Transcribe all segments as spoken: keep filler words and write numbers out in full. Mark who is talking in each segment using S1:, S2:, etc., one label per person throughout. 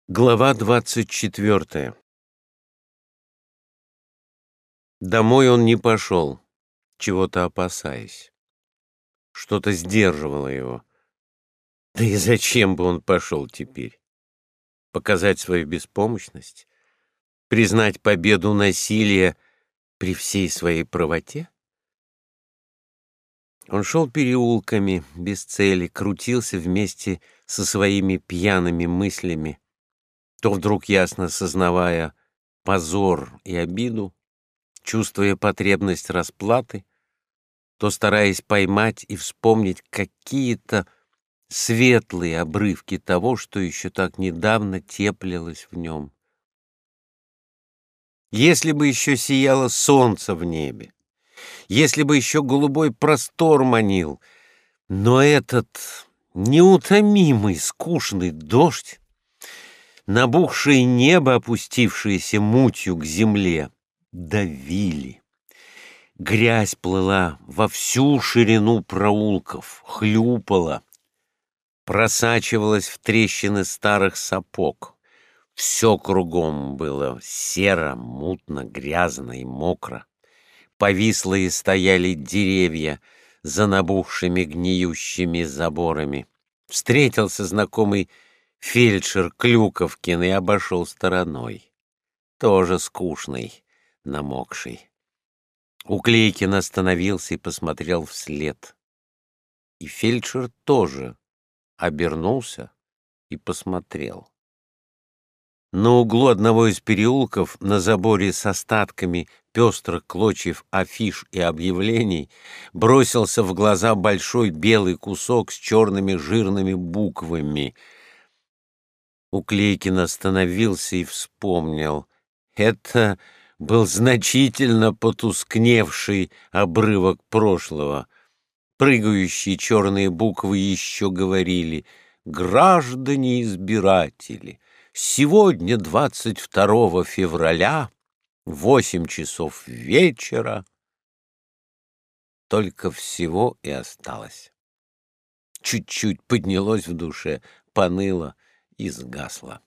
S1: Глава двадцать четвертая. Домой он не пошел, чего-то опасаясь. Что-то сдерживало его. Да и зачем бы он пошел теперь? Показать свою беспомощность? Признать победу насилия при всей своей правоте? Он шел переулками, без цели, крутился вместе со своими пьяными мыслями, то вдруг ясно сознавая позор и обиду, чувствуя потребность расплаты, то стараясь поймать и вспомнить какие-то светлые обрывки того, что еще так недавно теплилось в нем. Если бы еще сияло солнце в небе, если бы еще голубой простор манил, но этот неутомимый скучный дождь, набухшее небо, опустившееся мутью к земле, давили. Грязь плыла во всю ширину проулков, хлюпала, просачивалась в трещины старых сапог. Все кругом было серо, мутно, грязно и мокро. Повислые стояли деревья за набухшими гниющими заборами. Встретился знакомый фельдшер Клюковкин и обошел стороной. Тоже скучный, намокший. Уклейкин остановился и посмотрел вслед. И фельдшер тоже обернулся и посмотрел. На углу одного из переулков, на заборе с остатками пестрых клочьев афиш и объявлений, бросился в глаза большой белый кусок с черными жирными буквами. Уклейкин остановился и вспомнил. Это был значительно потускневший обрывок прошлого. Прыгающие черные буквы еще говорили: «Граждане-избиратели, сегодня, двадцать второго февраля, восемь часов вечера». Только всего и осталось. Чуть-чуть поднялось в душе, поныло и сгасло.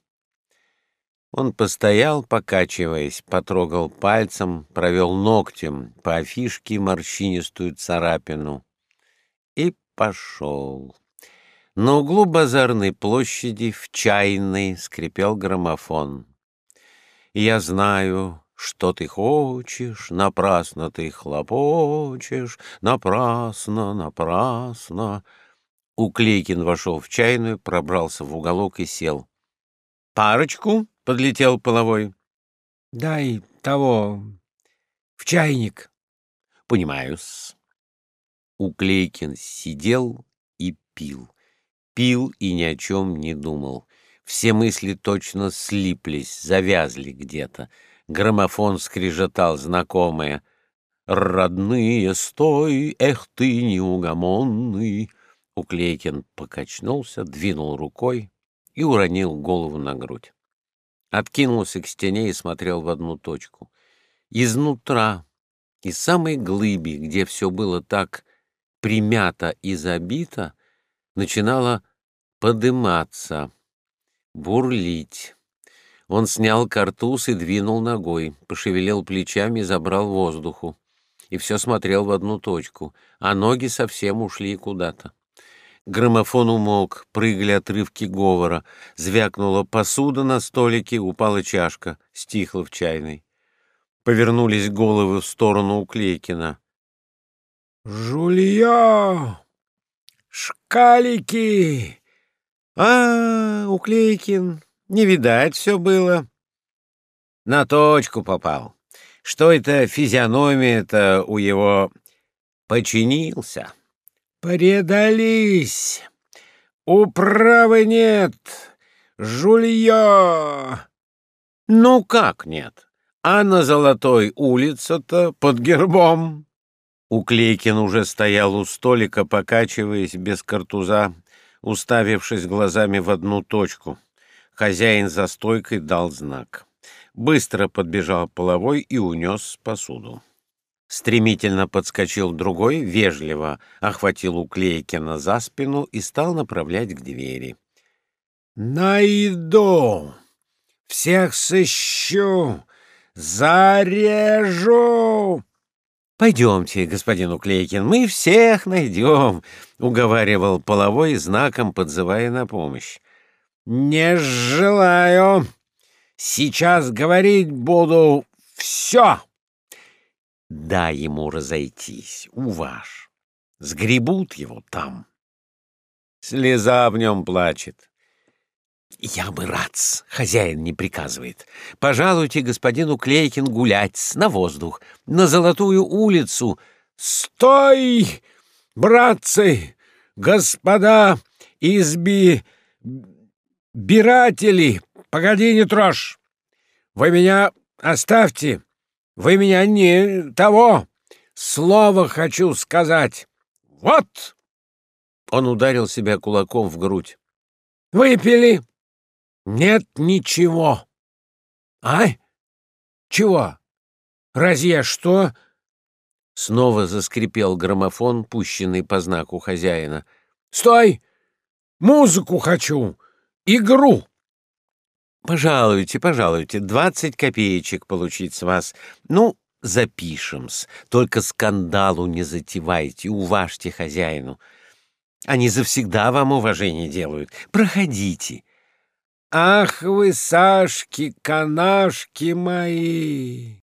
S1: Он постоял, покачиваясь, потрогал пальцем, провел ногтем по афишке морщинистую царапину и пошел. На углу базарной площади в чайной скрипел граммофон. «Я знаю, что ты хочешь, напрасно ты хлопочешь, напрасно, напрасно». Уклейкин вошел в чайную, пробрался в уголок и сел. «Парочку?» — подлетел Половой.
S2: «Дай того в чайник».
S1: «Понимаю-с». Уклейкин сидел и пил. Пил и ни о чем не думал. Все мысли точно слиплись, завязли где-то. Граммофон скрежетал знакомое: «Родные, стой, эх ты неугомонный». Уклейкин покачнулся, двинул рукой и уронил голову на грудь. Откинулся к стене и смотрел в одну точку. Изнутра, из самой глыби, где все было так примято и забито, начинало подыматься, бурлить. Он снял картуз и двинул ногой, пошевелил плечами и забрал воздуху. И все смотрел в одну точку, а ноги совсем ушли куда-то. Граммофон умолк, прыгали отрывки говора, звякнула посуда на столике, упала чашка, стихла в чайной. Повернулись головы в сторону Уклейкина.
S2: «Жулья! Шкалики!»
S1: «А, Уклейкин, не видать все было». «На точку попал. Что это физиономия-то у его починился?»
S2: «Предались! Управы нет! Жулья!»
S1: «Ну как нет? А на Золотой улице-то под гербом?» Уклейкин уже стоял у столика, покачиваясь без картуза, уставившись глазами в одну точку. Хозяин за стойкой дал знак. Быстро подбежал Половой и унес посуду. Стремительно подскочил другой, вежливо охватил Уклейкина за спину и стал направлять к двери.
S2: «Найду! всех сыщу, зарежу.
S1: «Пойдемте, господин Уклейкин, мы всех найдем», — уговаривал Половой, знаком подзывая на помощь.
S2: «Не желаю. Сейчас говорить буду все».
S1: Дай ему разойтись, уваж. Сгребут его там. Слеза в нем плачет. Я бы рад, хозяин не приказывает. Пожалуйте господину Клейкин гулять на воздух, на Золотую улицу.
S2: Стой, братцы, господа изби... биратели, погоди, не трожь. Вы меня оставьте, вы меня не того. Слово хочу сказать. Вот!
S1: Он ударил себя кулаком в грудь.
S2: Выпили? Нет ничего. Ай? Чего? Разве что?
S1: Снова заскрипел граммофон, пущенный по знаку хозяина.
S2: Стой! Музыку хочу! Игру!
S1: Пожалуйте, пожалуйте, двадцать копеечек получить с вас. Ну, запишем-с. Только скандалу не затевайте, уважьте хозяину. Они завсегда вам уважение делают. Проходите.
S2: Ах вы, Сашки-канашки мои!